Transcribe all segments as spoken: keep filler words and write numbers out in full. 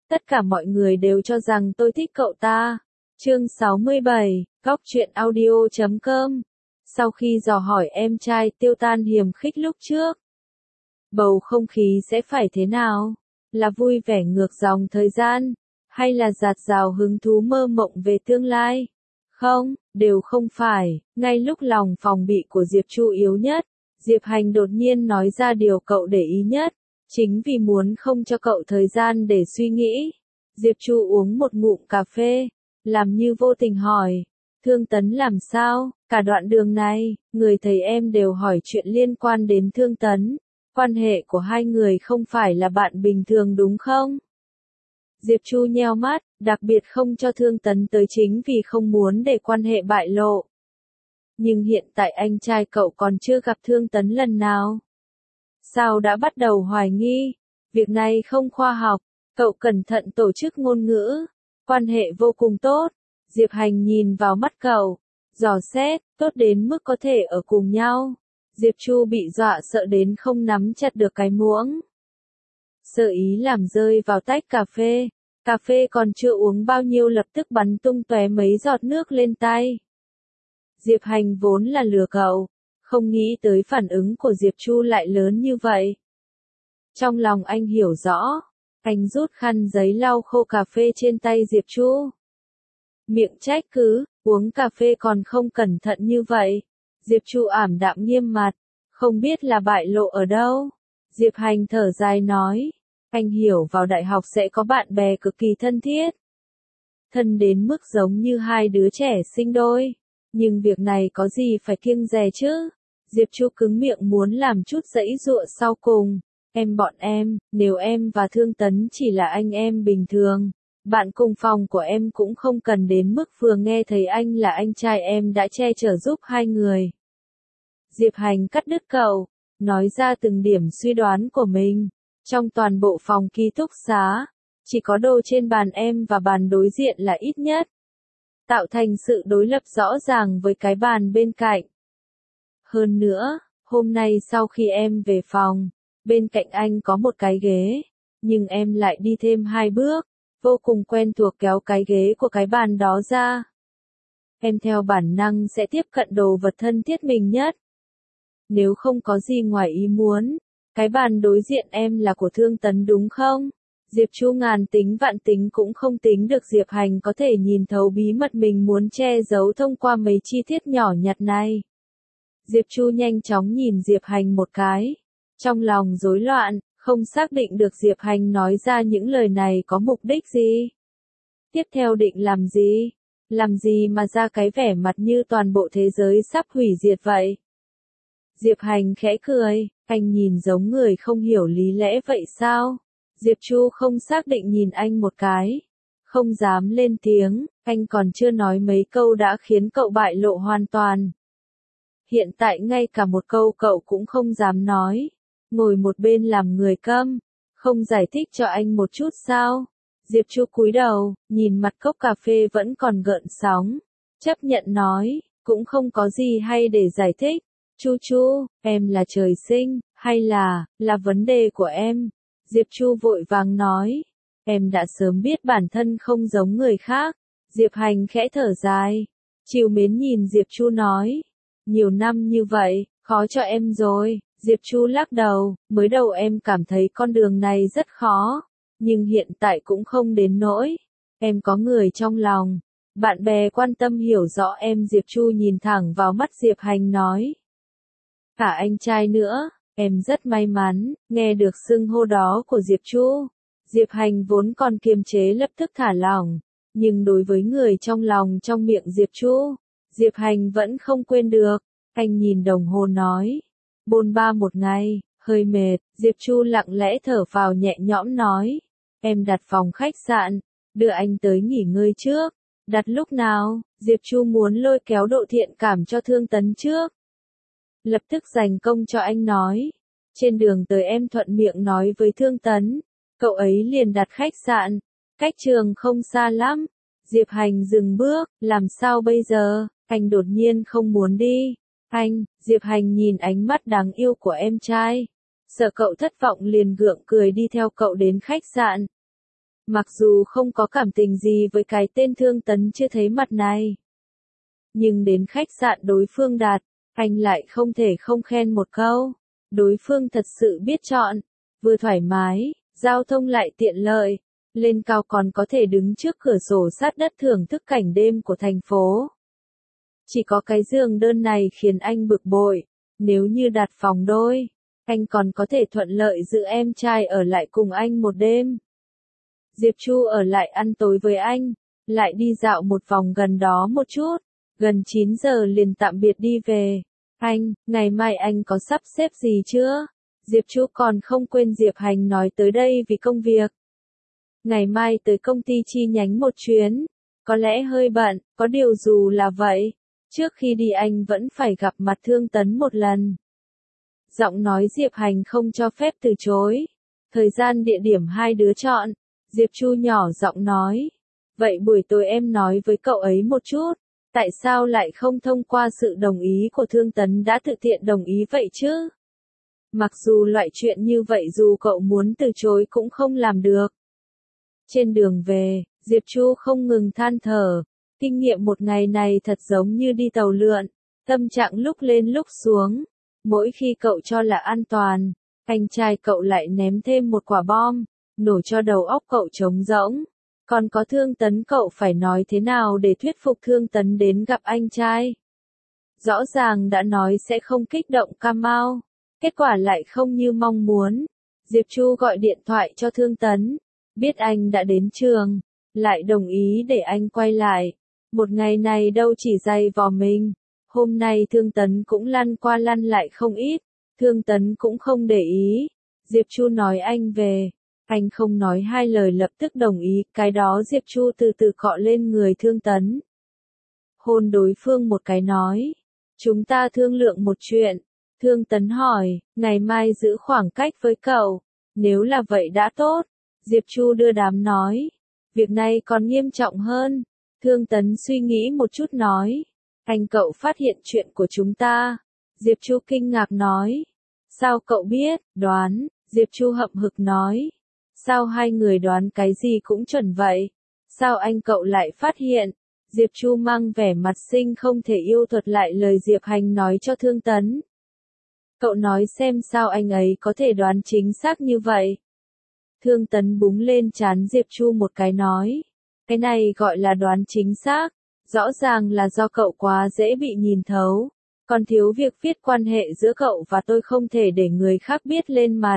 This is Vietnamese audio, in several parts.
Tất cả mọi người đều cho rằng tôi thích cậu ta. Chương sáu mươi bảy, Góc truyện audio chấm com. Sau khi dò hỏi em trai Tiêu Tan hiềm khích lúc trước, bầu không khí sẽ phải thế nào? Là vui vẻ ngược dòng thời gian, hay là dạt dào hứng thú mơ mộng về tương lai? Không, đều không phải. Ngay lúc lòng phòng bị của Diệp Chu yếu nhất, Diệp Hành đột nhiên nói ra điều cậu để ý nhất. Chính vì muốn không cho cậu thời gian để suy nghĩ, Diệp Chu uống một ngụm cà phê, làm như vô tình hỏi, Thương Tấn làm sao? Cả đoạn đường này, người thầy em đều hỏi chuyện liên quan đến Thương Tấn. Quan hệ của hai người không phải là bạn bình thường đúng không? Diệp Chu nheo mắt, đặc biệt không cho Thương Tấn tới chính vì không muốn để quan hệ bại lộ. Nhưng hiện tại anh trai cậu còn chưa gặp Thương Tấn lần nào. Sao đã bắt đầu hoài nghi? Việc này không khoa học, cậu cẩn thận tổ chức ngôn ngữ. Quan hệ vô cùng tốt. Diệp Hành nhìn vào mắt cậu, dò xét, tốt đến mức có thể ở cùng nhau. Diệp Chu bị dọa sợ đến không nắm chặt được cái muỗng. Sơ ý làm rơi vào tách cà phê. Cà phê còn chưa uống bao nhiêu lập tức bắn tung tóe mấy giọt nước lên tay. Diệp Hành vốn là lừa cậu, không nghĩ tới phản ứng của Diệp Chu lại lớn như vậy. Trong lòng anh hiểu rõ, anh rút khăn giấy lau khô cà phê trên tay Diệp Chu. Miệng trách cứ, uống cà phê còn không cẩn thận như vậy. Diệp Chu ảm đạm nghiêm mặt, không biết là bại lộ ở đâu. Diệp Hành thở dài nói, anh hiểu vào đại học sẽ có bạn bè cực kỳ thân thiết. Thân đến mức giống như hai đứa trẻ sinh đôi. Nhưng việc này có gì phải kiêng dè chứ? Diệp Chu cứng miệng muốn làm chút giãy giụa sau cùng. Em bọn em, nếu em và Thương Tấn chỉ là anh em bình thường, bạn cùng phòng của em cũng không cần đến mức vừa nghe thấy anh là anh trai em đã che chở giúp hai người. Diệp Hành cắt đứt cậu, nói ra từng điểm suy đoán của mình. Trong toàn bộ phòng ký túc xá, chỉ có đồ trên bàn em và bàn đối diện là ít nhất, tạo thành sự đối lập rõ ràng với cái bàn bên cạnh. Hơn nữa, hôm nay sau khi em về phòng, bên cạnh anh có một cái ghế, nhưng em lại đi thêm hai bước, vô cùng quen thuộc kéo cái ghế của cái bàn đó ra. Em theo bản năng sẽ tiếp cận đồ vật thân thiết mình nhất. Nếu không có gì ngoài ý muốn, cái bàn đối diện em là của Thương Tấn đúng không? Diệp Chu ngàn tính vạn tính cũng không tính được Diệp Hành có thể nhìn thấu bí mật mình muốn che giấu thông qua mấy chi tiết nhỏ nhặt này. Diệp Chu nhanh chóng nhìn Diệp Hành một cái. Trong lòng rối loạn, không xác định được Diệp Hành nói ra những lời này có mục đích gì. Tiếp theo định làm gì? Làm gì mà ra cái vẻ mặt như toàn bộ thế giới sắp hủy diệt vậy? Diệp Hành khẽ cười, anh nhìn giống người không hiểu lý lẽ vậy sao? Diệp Chu không xác định nhìn anh một cái. Không dám lên tiếng, anh còn chưa nói mấy câu đã khiến cậu bại lộ hoàn toàn. Hiện tại ngay cả một câu cậu cũng không dám nói. Ngồi một bên làm người câm, không giải thích cho anh một chút sao? Diệp Chu cúi đầu, nhìn mặt cốc cà phê vẫn còn gợn sóng. Chấp nhận nói, cũng không có gì hay để giải thích. Chu Chu, em là trời sinh, hay là, là vấn đề của em? Diệp Chu vội vàng nói, em đã sớm biết bản thân không giống người khác. Diệp Hành khẽ thở dài, trìu mến nhìn Diệp Chu nói, nhiều năm như vậy, khó cho em rồi. Diệp Chu lắc đầu, mới đầu em cảm thấy con đường này rất khó, nhưng hiện tại cũng không đến nỗi. Em có người trong lòng, bạn bè quan tâm hiểu rõ em. Diệp Chu nhìn thẳng vào mắt Diệp Hành nói, cả anh trai nữa. Em rất may mắn, nghe được xưng hô đó của Diệp Chu. Diệp Hành vốn còn kiềm chế lập tức thả lỏng, nhưng đối với người trong lòng trong miệng Diệp Chu, Diệp Hành vẫn không quên được. Anh nhìn đồng hồ nói, bôn ba một ngày, hơi mệt. Diệp Chu lặng lẽ thở phào nhẹ nhõm nói, em đặt phòng khách sạn, đưa anh tới nghỉ ngơi trước. Đặt lúc nào? Diệp Chu muốn lôi kéo độ thiện cảm cho Thương Tấn trước. Lập tức dành công cho anh nói, trên đường tới em thuận miệng nói với Thương Tấn, cậu ấy liền đặt khách sạn, cách trường không xa lắm. Diệp Hành dừng bước, làm sao bây giờ? Anh đột nhiên không muốn đi. Anh, Diệp Hành nhìn ánh mắt đáng yêu của em trai, sợ cậu thất vọng liền gượng cười đi theo cậu đến khách sạn. Mặc dù không có cảm tình gì với cái tên Thương Tấn chưa thấy mặt này. Nhưng đến khách sạn đối phương đặt, anh lại không thể không khen một câu. Đối phương thật sự biết chọn, vừa thoải mái, giao thông lại tiện lợi, lên cao còn có thể đứng trước cửa sổ sát đất thưởng thức cảnh đêm của thành phố. Chỉ có cái giường đơn này khiến anh bực bội, nếu như đặt phòng đôi, anh còn có thể thuận lợi giữ em trai ở lại cùng anh một đêm. Diệp Chu ở lại ăn tối với anh, lại đi dạo một vòng gần đó một chút, gần chín giờ liền tạm biệt đi về. Anh, ngày mai anh có sắp xếp gì chưa? Diệp Chu còn không quên Diệp Hành nói tới đây vì công việc. Ngày mai tới công ty chi nhánh một chuyến, có lẽ hơi bận, có điều dù là vậy, trước khi đi anh vẫn phải gặp mặt Thương Tấn một lần. Giọng nói Diệp Hành không cho phép từ chối. Thời gian địa điểm hai đứa chọn, Diệp Chu nhỏ giọng nói. Vậy buổi tối em nói với cậu ấy một chút, tại sao lại không thông qua sự đồng ý của Thương Tấn đã tự tiện đồng ý vậy chứ? Mặc dù loại chuyện như vậy dù cậu muốn từ chối cũng không làm được. Trên đường về, Diệp Chu không ngừng than thở. Kinh nghiệm một ngày này thật giống như đi tàu lượn, tâm trạng lúc lên lúc xuống. Mỗi khi cậu cho là an toàn, anh trai cậu lại ném thêm một quả bom, nổ cho đầu óc cậu trống rỗng. Còn có Thương Tấn cậu phải nói thế nào để thuyết phục Thương Tấn đến gặp anh trai? Rõ ràng đã nói sẽ không kích động Cam Mao, kết quả lại không như mong muốn. Diệp Chu gọi điện thoại cho Thương Tấn, biết anh đã đến trường, lại đồng ý để anh quay lại. Một ngày này đâu chỉ dày vò mình, hôm nay Thương Tấn cũng lăn qua lăn lại không ít, Thương Tấn cũng không để ý. Diệp Chu nói anh về, anh không nói hai lời lập tức đồng ý, cái đó Diệp Chu từ từ cọ lên người Thương Tấn. Hôn đối phương một cái nói, chúng ta thương lượng một chuyện. Thương Tấn hỏi, ngày mai giữ khoảng cách với cậu, nếu là vậy đã tốt. Diệp Chu đưa đám nói, việc này còn nghiêm trọng hơn. Thương Tấn suy nghĩ một chút nói, anh cậu phát hiện chuyện của chúng ta. Diệp Chu kinh ngạc nói, sao cậu biết, đoán. Diệp Chu hậm hực nói, sao hai người đoán cái gì cũng chuẩn vậy, sao anh cậu lại phát hiện. Diệp Chu mang vẻ mặt sinh không thể yêu thuật lại lời Diệp Hành nói cho Thương Tấn. Cậu nói xem sao anh ấy có thể đoán chính xác như vậy. Thương Tấn búng lên trán Diệp Chu một cái nói, cái này gọi là đoán chính xác, rõ ràng là do cậu quá dễ bị nhìn thấu, còn thiếu việc viết quan hệ giữa cậu và tôi không thể để người khác biết lên mặt.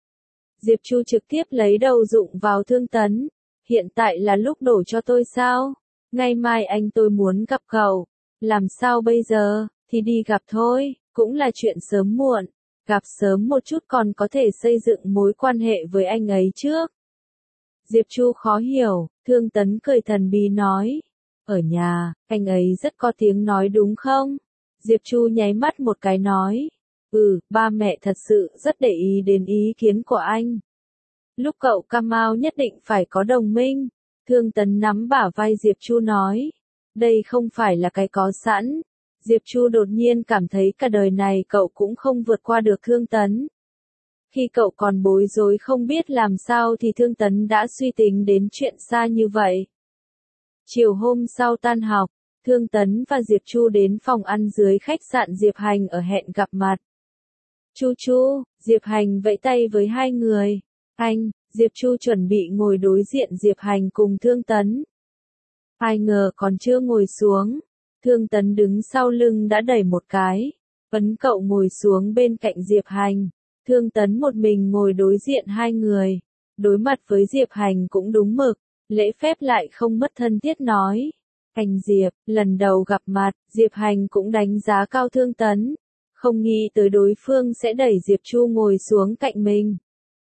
Diệp Chu trực tiếp lấy đầu dụng vào Thương Tấn, hiện tại là lúc đổ cho tôi sao? Ngày mai anh tôi muốn gặp cậu, làm sao bây giờ, thì đi gặp thôi, cũng là chuyện sớm muộn, gặp sớm một chút còn có thể xây dựng mối quan hệ với anh ấy trước. Diệp Chu khó hiểu, Thương Tấn cười thần bí nói, ở nhà, anh ấy rất có tiếng nói đúng không? Diệp Chu nháy mắt một cái nói, ừ, ba mẹ thật sự rất để ý đến ý kiến của anh. Lúc cậu Cam Mao nhất định phải có đồng minh. Thương Tấn nắm bả vai Diệp Chu nói, đây không phải là cái có sẵn. Diệp Chu đột nhiên cảm thấy cả đời này cậu cũng không vượt qua được Thương Tấn. Khi cậu còn bối rối không biết làm sao thì Thương Tấn đã suy tính đến chuyện xa như vậy. Chiều hôm sau tan học, Thương Tấn và Diệp Chu đến phòng ăn dưới khách sạn Diệp Hành ở hẹn gặp mặt. Chu Chu, Diệp Hành vẫy tay với hai người. Anh, Diệp Chu chuẩn bị ngồi đối diện Diệp Hành cùng Thương Tấn. Ai ngờ còn chưa ngồi xuống, Thương Tấn đứng sau lưng đã đẩy một cái, ấn cậu ngồi xuống bên cạnh Diệp Hành. Thương Tấn một mình ngồi đối diện hai người, đối mặt với Diệp Hành cũng đúng mực, lễ phép lại không mất thân thiết nói. Anh Diệp, lần đầu gặp mặt, Diệp Hành cũng đánh giá cao Thương Tấn, không nghĩ tới đối phương sẽ đẩy Diệp Chu ngồi xuống cạnh mình.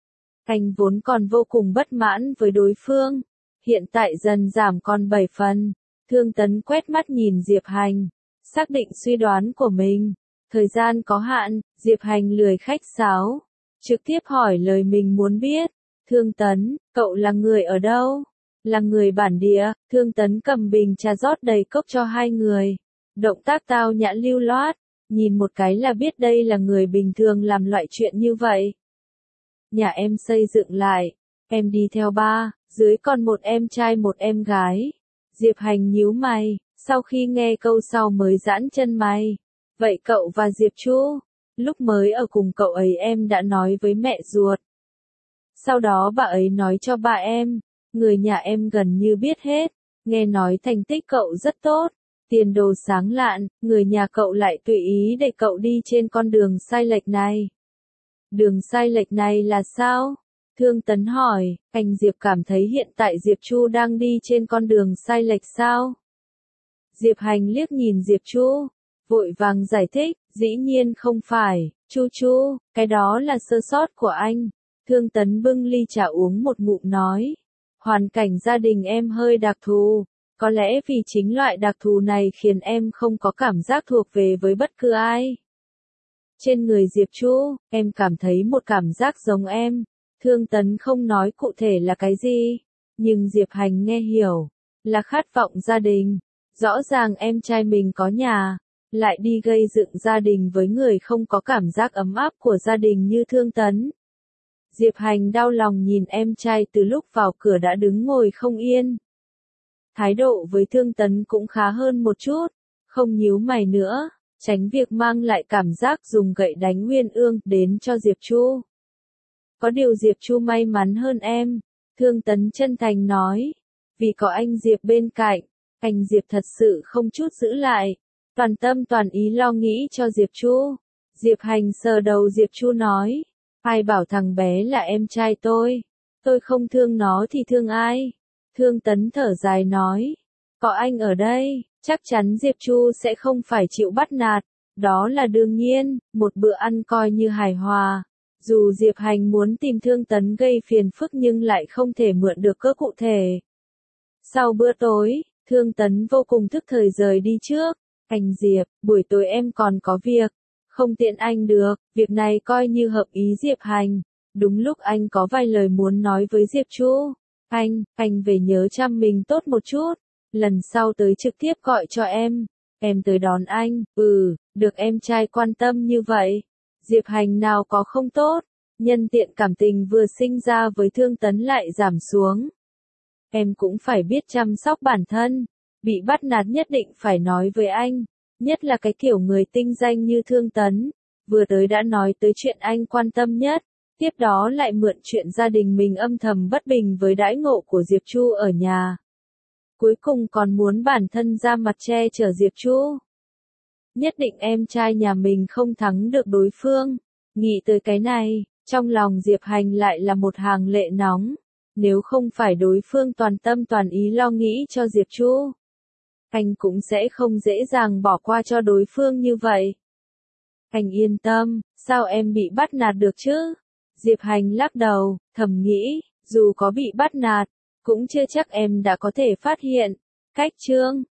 Anh vốn còn vô cùng bất mãn với đối phương, hiện tại dần giảm còn bảy phần. Thương Tấn quét mắt nhìn Diệp Hành, xác định suy đoán của mình. Thời gian có hạn, Diệp Hành lười khách sáo, trực tiếp hỏi lời mình muốn biết. Thương Tấn, cậu là người ở đâu? Là người bản địa. Thương Tấn cầm bình trà rót đầy cốc cho hai người. Động tác tao nhã lưu loát, nhìn một cái là biết đây là người bình thường làm loại chuyện như vậy. Nhà em xây dựng lại, Em đi theo ba, dưới còn một em trai một em gái. Diệp Hành nhíu mày, sau khi nghe câu sau mới giãn chân mày. Vậy cậu và Diệp Chu, lúc mới ở cùng cậu ấy em đã nói với mẹ ruột. Sau đó bà ấy nói cho ba em, người nhà em gần như biết hết, nghe nói thành tích cậu rất tốt, tiền đồ sáng lạn, người nhà cậu lại tùy ý để cậu đi trên con đường sai lệch này. Đường sai lệch này là sao? Thương Tấn hỏi, anh Diệp cảm thấy hiện tại Diệp Chu đang đi trên con đường sai lệch sao? Diệp Hành liếc nhìn Diệp Chu, vội vàng giải thích, dĩ nhiên không phải, Chu Chu, cái đó là sơ sót của anh. Thương Tấn bưng ly trà uống một ngụm nói, hoàn cảnh gia đình em hơi đặc thù, có lẽ vì chính loại đặc thù này khiến em không có cảm giác thuộc về với bất cứ ai. Trên người Diệp Chu, em cảm thấy một cảm giác giống em. Thương Tấn không nói cụ thể là cái gì, nhưng Diệp Hành nghe hiểu, là khát vọng gia đình. Rõ ràng em trai mình có nhà, lại đi gây dựng gia đình với người không có cảm giác ấm áp của gia đình như Thương Tấn. Diệp Hành đau lòng nhìn em trai từ lúc vào cửa đã đứng ngồi không yên. Thái độ với Thương Tấn cũng khá hơn một chút, không nhíu mày nữa, tránh việc mang lại cảm giác dùng gậy đánh Uyên Ương đến cho Diệp Chu. Có điều Diệp Chu may mắn hơn em, Thương Tấn chân thành nói, vì có anh Diệp bên cạnh, anh Diệp thật sự không chút giữ lại, toàn tâm toàn ý lo nghĩ cho Diệp Chu. Diệp Hành sờ đầu Diệp Chu nói, ai bảo thằng bé là em trai tôi, tôi không thương nó thì thương ai? Thương Tấn thở dài nói, có anh ở đây, chắc chắn Diệp Chu sẽ không phải chịu bắt nạt, đó là đương nhiên, một bữa ăn coi như hài hòa. Dù Diệp Hành muốn tìm Thương Tấn gây phiền phức nhưng lại không thể mượn được cớ cụ thể. Sau bữa tối, Thương Tấn vô cùng thức thời rời đi trước. Anh Diệp, buổi tối em còn có việc, không tiện anh được, việc này coi như hợp ý Diệp Hành. Đúng lúc anh có vài lời muốn nói với Diệp Chu. Anh, anh về nhớ chăm mình tốt một chút, lần sau tới trực tiếp gọi cho em, em tới đón anh, ừ, được em trai quan tâm như vậy. Diệp Hành nào có không tốt, nhân tiện cảm tình vừa sinh ra với Thương Tấn lại giảm xuống. Em cũng phải biết chăm sóc bản thân, bị bắt nạt nhất định phải nói với anh, nhất là cái kiểu người tinh danh như Thương Tấn, vừa tới đã nói tới chuyện anh quan tâm nhất, tiếp đó lại mượn chuyện gia đình mình âm thầm bất bình với đãi ngộ của Diệp Chu ở nhà. Cuối cùng còn muốn bản thân ra mặt che chở Diệp Chu. Nhất định em trai nhà mình không thắng được đối phương. Nghĩ tới cái này, trong lòng Diệp Hành lại là một hàng lệ nóng. Nếu không phải đối phương toàn tâm toàn ý lo nghĩ cho Diệp Chu, anh cũng sẽ không dễ dàng bỏ qua cho đối phương như vậy. Anh yên tâm, sao em bị bắt nạt được chứ? Diệp Hành lắc đầu, thầm nghĩ, dù có bị bắt nạt, cũng chưa chắc em đã có thể phát hiện. Cách chương